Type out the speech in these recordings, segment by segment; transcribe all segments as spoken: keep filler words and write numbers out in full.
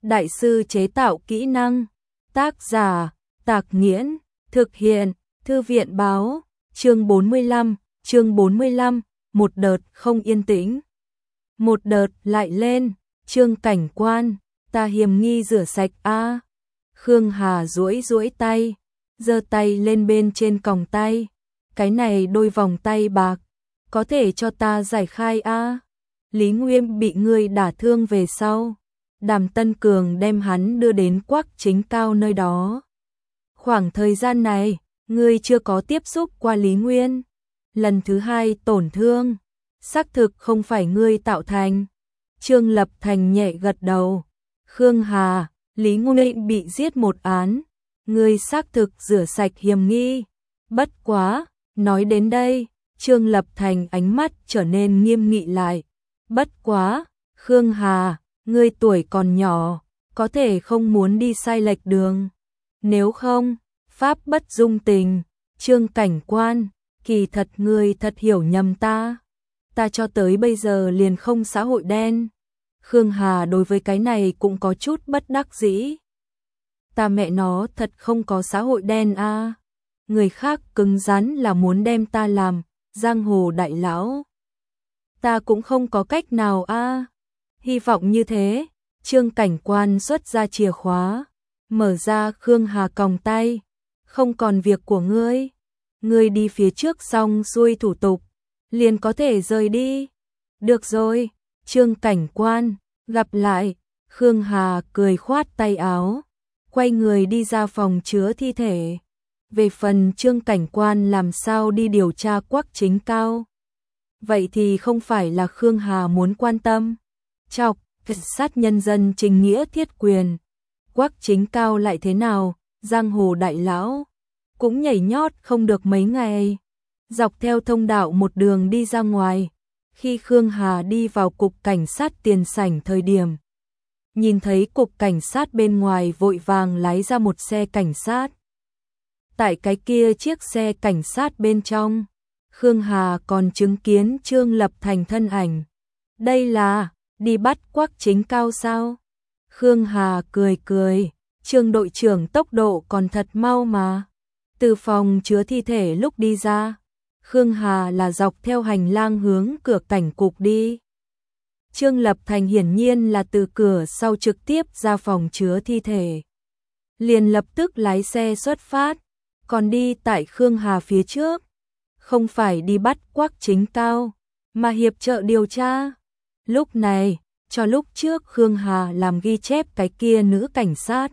Đại sư chế tạo kỹ năng. Tác giả, Tạc Nghiễn. Thực hiện, Thư viện báo. Chương bốn mươi lăm, chương bốn mươi lăm, một đợt không yên tĩnh. Một đợt lại lên, Trương cảnh quan, ta hiểm nghi rửa sạch a. À. Khương Hà duỗi duỗi tay, giơ tay lên bên trên còng tay. Cái này đôi vòng tay bạc, có thể cho ta giải khai a. À. Lý Nguyên bị ngươi đả thương về sau. Đàm Tân Cường đem hắn đưa đến Quắc Chính Cao nơi đó. Khoảng thời gian này, ngươi chưa có tiếp xúc qua Lý Nguyên. Lần thứ hai tổn thương, xác thực không phải ngươi tạo thành. Trương Lập Thành nhẹ gật đầu. Khương Hà, Lý Nguyên bị giết một án. Ngươi xác thực rửa sạch hiểm nghi. Bất quá, nói đến đây, Trương Lập Thành ánh mắt trở nên nghiêm nghị lại. Bất quá, Khương Hà, ngươi tuổi còn nhỏ, có thể không muốn đi sai lệch đường. Nếu không, pháp bất dung tình. Trương cảnh quan, kỳ thật ngươi thật hiểu nhầm ta. Ta cho tới bây giờ liền không xã hội đen. Khương Hà đối với cái này cũng có chút bất đắc dĩ. Ta mẹ nó thật không có xã hội đen a. À. Người khác cứng rắn là muốn đem ta làm giang hồ đại lão. Ta cũng không có cách nào a. À. Hy vọng như thế. Trương cảnh quan xuất ra chìa khóa, mở ra Khương Hà còng tay. Không còn việc của ngươi. Ngươi đi phía trước xong xuôi thủ tục, liền có thể rời đi. Được rồi, Trương cảnh quan, gặp lại. Khương Hà cười khoát tay áo, quay người đi ra phòng chứa thi thể. Về phần Trương cảnh quan làm sao đi điều tra Quắc Chính Cao, vậy thì không phải là Khương Hà muốn quan tâm. Chọc, cảnh sát nhân dân trình nghĩa thiết quyền. Quắc Chính Cao lại thế nào, giang hồ đại lão cũng nhảy nhót không được mấy ngày. Dọc theo thông đạo một đường đi ra ngoài. Khi Khương Hà đi vào cục cảnh sát tiền sảnh thời điểm, nhìn thấy cục cảnh sát bên ngoài vội vàng lái ra một xe cảnh sát. Tại cái kia chiếc xe cảnh sát bên trong, Khương Hà còn chứng kiến Trương Lập Thành thân ảnh. Đây là đi bắt Quắc Chính Cao sao? Khương Hà cười cười, Trương đội trưởng tốc độ còn thật mau mà. Từ phòng chứa thi thể lúc đi ra, Khương Hà là dọc theo hành lang hướng cửa cảnh cục đi. Trương Lập Thành hiển nhiên là từ cửa sau trực tiếp ra phòng chứa thi thể. Liền lập tức lái xe xuất phát, còn đi tại Khương Hà phía trước. Không phải đi bắt Quắc Chính Cao, mà hiệp trợ điều tra. Lúc này, cho lúc trước Khương Hà làm ghi chép cái kia nữ cảnh sát.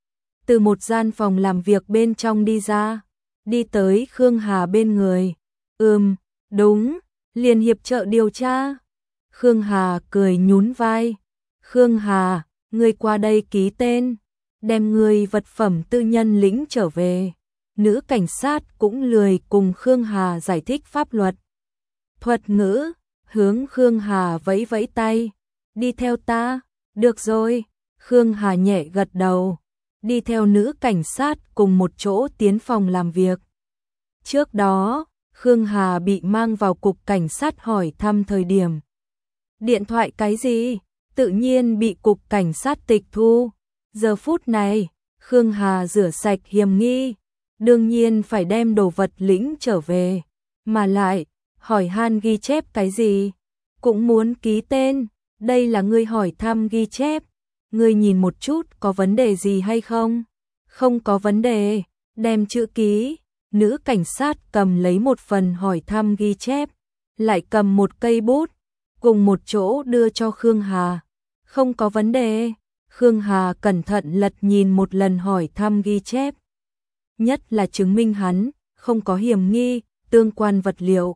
Từ một gian phòng làm việc bên trong đi ra, đi tới Khương Hà bên người. Ừm, đúng, liền hiệp trợ điều tra. Khương Hà cười nhún vai. Khương Hà, ngươi qua đây ký tên, đem ngươi vật phẩm tư nhân lĩnh trở về. Nữ cảnh sát cũng lười cùng Khương Hà giải thích pháp luật. Thuật ngữ, hướng Khương Hà vẫy vẫy tay. Đi theo ta, được rồi. Khương Hà nhẹ gật đầu, đi theo nữ cảnh sát cùng một chỗ tiến phòng làm việc. Trước đó, Khương Hà bị mang vào cục cảnh sát hỏi thăm thời điểm. Điện thoại cái gì? Tự nhiên bị cục cảnh sát tịch thu. Giờ phút này, Khương Hà rửa sạch hiểm nghi, đương nhiên phải đem đồ vật lĩnh trở về. Mà lại, hỏi han ghi chép cái gì? Cũng muốn ký tên. Đây là ngươi hỏi thăm ghi chép. Ngươi nhìn một chút có vấn đề gì hay không? Không có vấn đề, đem chữ ký. Nữ cảnh sát cầm lấy một phần hỏi thăm ghi chép, lại cầm một cây bút, cùng một chỗ đưa cho Khương Hà. Không có vấn đề. Khương Hà cẩn thận lật nhìn một lần hỏi thăm ghi chép. Nhất là chứng minh hắn không có hiểm nghi, tương quan vật liệu.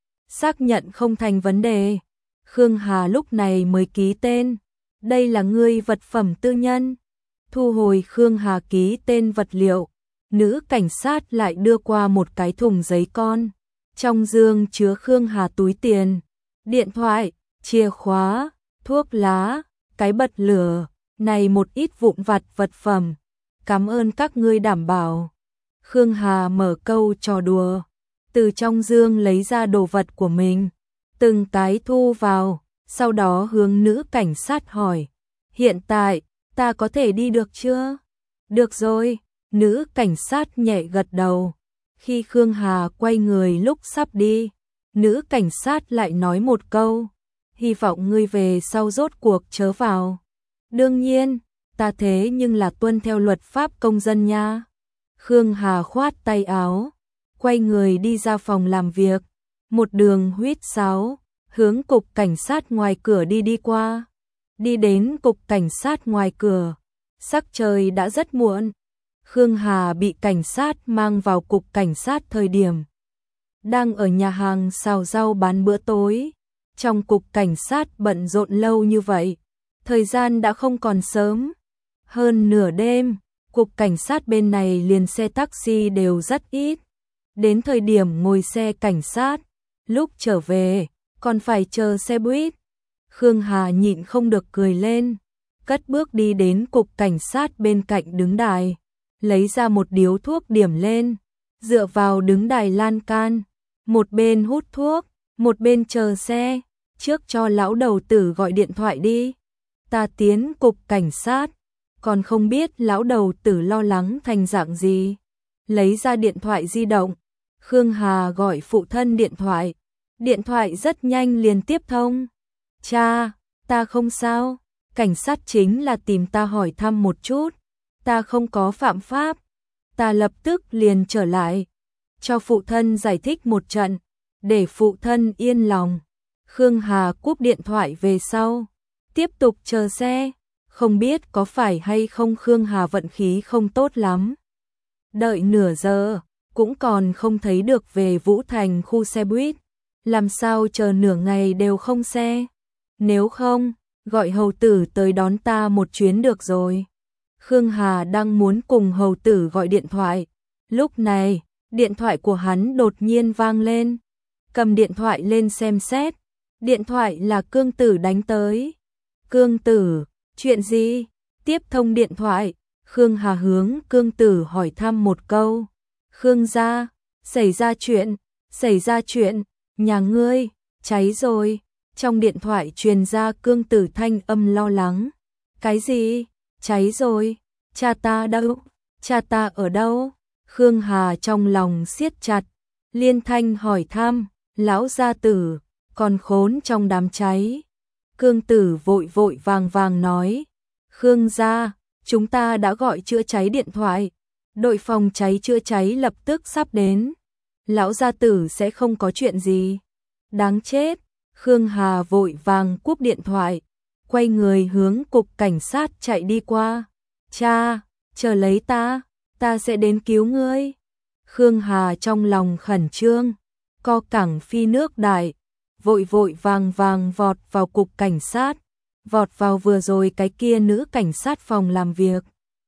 Xác nhận không thành vấn đề. Khương Hà lúc này mới ký tên. Đây là ngươi vật phẩm tư nhân. Thu hồi Khương Hà ký tên vật liệu. Nữ cảnh sát lại đưa qua một cái thùng giấy con. Trong dương chứa Khương Hà túi tiền, điện thoại, chìa khóa, thuốc lá, cái bật lửa, này một ít vụn vặt vật phẩm. Cảm ơn các ngươi đảm bảo. Khương Hà mở câu trò đùa, từ trong dương lấy ra đồ vật của mình, từng cái thu vào, sau đó hướng nữ cảnh sát hỏi. Hiện tại, ta có thể đi được chưa? Được rồi, nữ cảnh sát nhẹ gật đầu. Khi Khương Hà quay người lúc sắp đi, nữ cảnh sát lại nói một câu, hy vọng ngươi về sau rốt cuộc chớ vào. Đương nhiên, ta thế nhưng là tuân theo luật pháp công dân nha. Khương Hà khoát tay áo, quay người đi ra phòng làm việc, một đường huýt sáo, hướng cục cảnh sát ngoài cửa đi đi qua. Đi đến cục cảnh sát ngoài cửa, sắc trời đã rất muộn. Khương Hà bị cảnh sát mang vào cục cảnh sát thời điểm đang ở nhà hàng xào rau bán bữa tối. Trong cục cảnh sát bận rộn lâu như vậy, thời gian đã không còn sớm. Hơn nửa đêm, cục cảnh sát bên này liền xe taxi đều rất ít. Đến thời điểm ngồi xe cảnh sát, lúc trở về, còn phải chờ xe buýt. Khương Hà nhịn không được cười lên, cất bước đi đến cục cảnh sát bên cạnh đứng đài, lấy ra một điếu thuốc điểm lên, dựa vào đứng đài lan can, một bên hút thuốc, một bên chờ xe, trước cho lão đầu tử gọi điện thoại đi. Ta tiến cục cảnh sát, còn không biết lão đầu tử lo lắng thành dạng gì. Lấy ra điện thoại di động, Khương Hà gọi phụ thân điện thoại, điện thoại rất nhanh liền tiếp thông. Cha, ta không sao, cảnh sát chính là tìm ta hỏi thăm một chút, ta không có phạm pháp. Ta lập tức liền trở lại, cho phụ thân giải thích một trận, để phụ thân yên lòng. Khương Hà cúp điện thoại về sau, tiếp tục chờ xe, không biết có phải hay không Khương Hà vận khí không tốt lắm. Đợi nửa giờ, cũng còn không thấy được về Vũ Thành khu xe buýt, làm sao chờ nửa ngày đều không xe. Nếu không, gọi hầu tử tới đón ta một chuyến được rồi. Khương Hà đang muốn cùng hầu tử gọi điện thoại. Lúc này, điện thoại của hắn đột nhiên vang lên. Cầm điện thoại lên xem xét. Điện thoại là Cương Tử đánh tới. Cương Tử, chuyện gì? Tiếp thông điện thoại, Khương Hà hướng Cương Tử hỏi thăm một câu. Khương gia, xảy ra chuyện, xảy ra chuyện, nhà ngươi, cháy rồi. Trong điện thoại truyền ra Cương Tử thanh âm lo lắng. Cái gì? Cháy rồi? Cha ta đâu? Cha ta ở đâu? Khương Hà trong lòng siết chặt, liên thanh hỏi thăm, lão gia tử, còn khốn trong đám cháy. Cương Tử vội vội vàng vàng nói, Khương gia, chúng ta đã gọi chữa cháy điện thoại, đội phòng cháy chữa cháy lập tức sắp đến. Lão gia tử sẽ không có chuyện gì. Đáng chết. Khương Hà vội vàng cúp điện thoại, quay người hướng cục cảnh sát chạy đi qua. Cha, chờ lấy ta, ta sẽ đến cứu ngươi. Khương Hà trong lòng khẩn trương, co cẳng phi nước đại, vội vội vàng vàng vọt vào cục cảnh sát, vọt vào vừa rồi cái kia nữ cảnh sát phòng làm việc.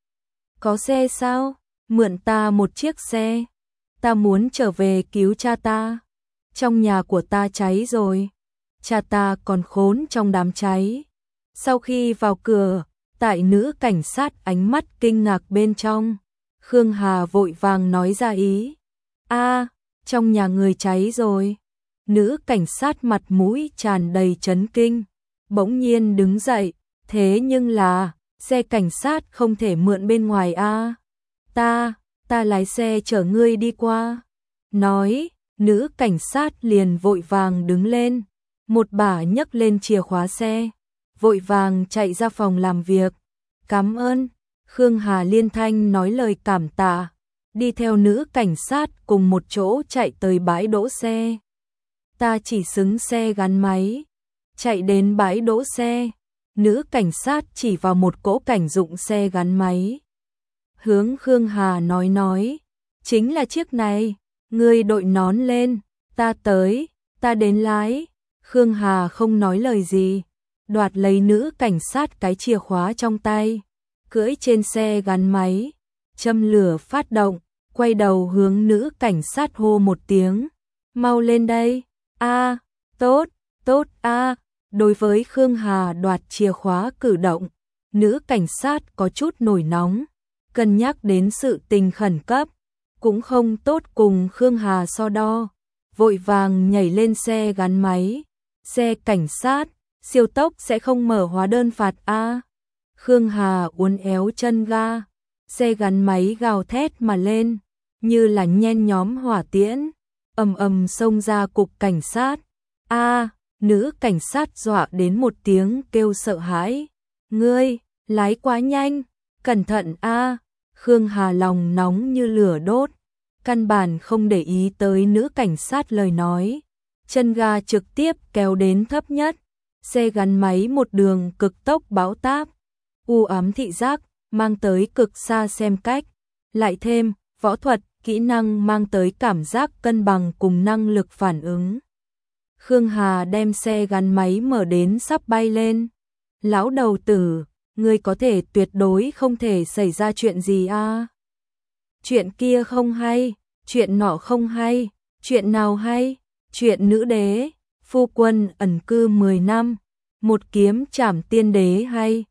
Có xe sao? Mượn ta một chiếc xe. Ta muốn trở về cứu cha ta. Trong nhà của ta cháy rồi. Cha ta còn khốn trong đám cháy. Sau khi vào cửa, tại nữ cảnh sát ánh mắt kinh ngạc bên trong, Khương Hà vội vàng nói ra ý. A, trong nhà người cháy rồi. Nữ cảnh sát mặt mũi tràn đầy chấn kinh, bỗng nhiên đứng dậy, thế nhưng là, xe cảnh sát không thể mượn bên ngoài a. Ta, ta lái xe chở ngươi đi qua. Nói, nữ cảnh sát liền vội vàng đứng lên, một bả nhấc lên chìa khóa xe, vội vàng chạy ra phòng làm việc. Cảm ơn. Khương Hà liên thanh nói lời cảm tạ, đi theo nữ cảnh sát cùng một chỗ chạy tới bãi đỗ xe. Ta chỉ xứng xe gắn máy. Chạy đến bãi đỗ xe, nữ cảnh sát chỉ vào một cỗ cảnh dụng xe gắn máy. Hướng Khương Hà nói nói, chính là chiếc này, ngươi đội nón lên, ta tới, ta đến lái. Khương Hà không nói lời gì, đoạt lấy nữ cảnh sát cái chìa khóa trong tay, cưỡi trên xe gắn máy, châm lửa phát động, quay đầu hướng nữ cảnh sát hô một tiếng, mau lên đây. A, tốt, tốt a. Đối với Khương Hà đoạt chìa khóa cử động, nữ cảnh sát có chút nổi nóng, cân nhắc đến sự tình khẩn cấp, cũng không tốt cùng Khương Hà so đo, vội vàng nhảy lên xe gắn máy. Xe cảnh sát, siêu tốc sẽ không mở hóa đơn phạt a. Khương Hà uốn éo chân ga, xe gắn máy gào thét mà lên, như là nhen nhóm hỏa tiễn, ầm ầm xông ra cục cảnh sát. A, nữ cảnh sát dọa đến một tiếng kêu sợ hãi. Ngươi, lái quá nhanh, cẩn thận a. Khương Hà lòng nóng như lửa đốt, căn bản không để ý tới nữ cảnh sát lời nói, chân ga trực tiếp kéo đến thấp nhất, xe gắn máy một đường cực tốc bão táp, u ám thị giác mang tới cực xa xem cách, lại thêm võ thuật, kỹ năng mang tới cảm giác cân bằng cùng năng lực phản ứng. Khương Hà đem xe gắn máy mở đến sắp bay lên. Lão đầu tử, ngươi có thể tuyệt đối không thể xảy ra chuyện gì a? Chuyện kia không hay, chuyện nọ không hay, chuyện nào hay? Chuyện nữ đế, phu quân ẩn cư mười năm, một kiếm trảm tiên đế hay?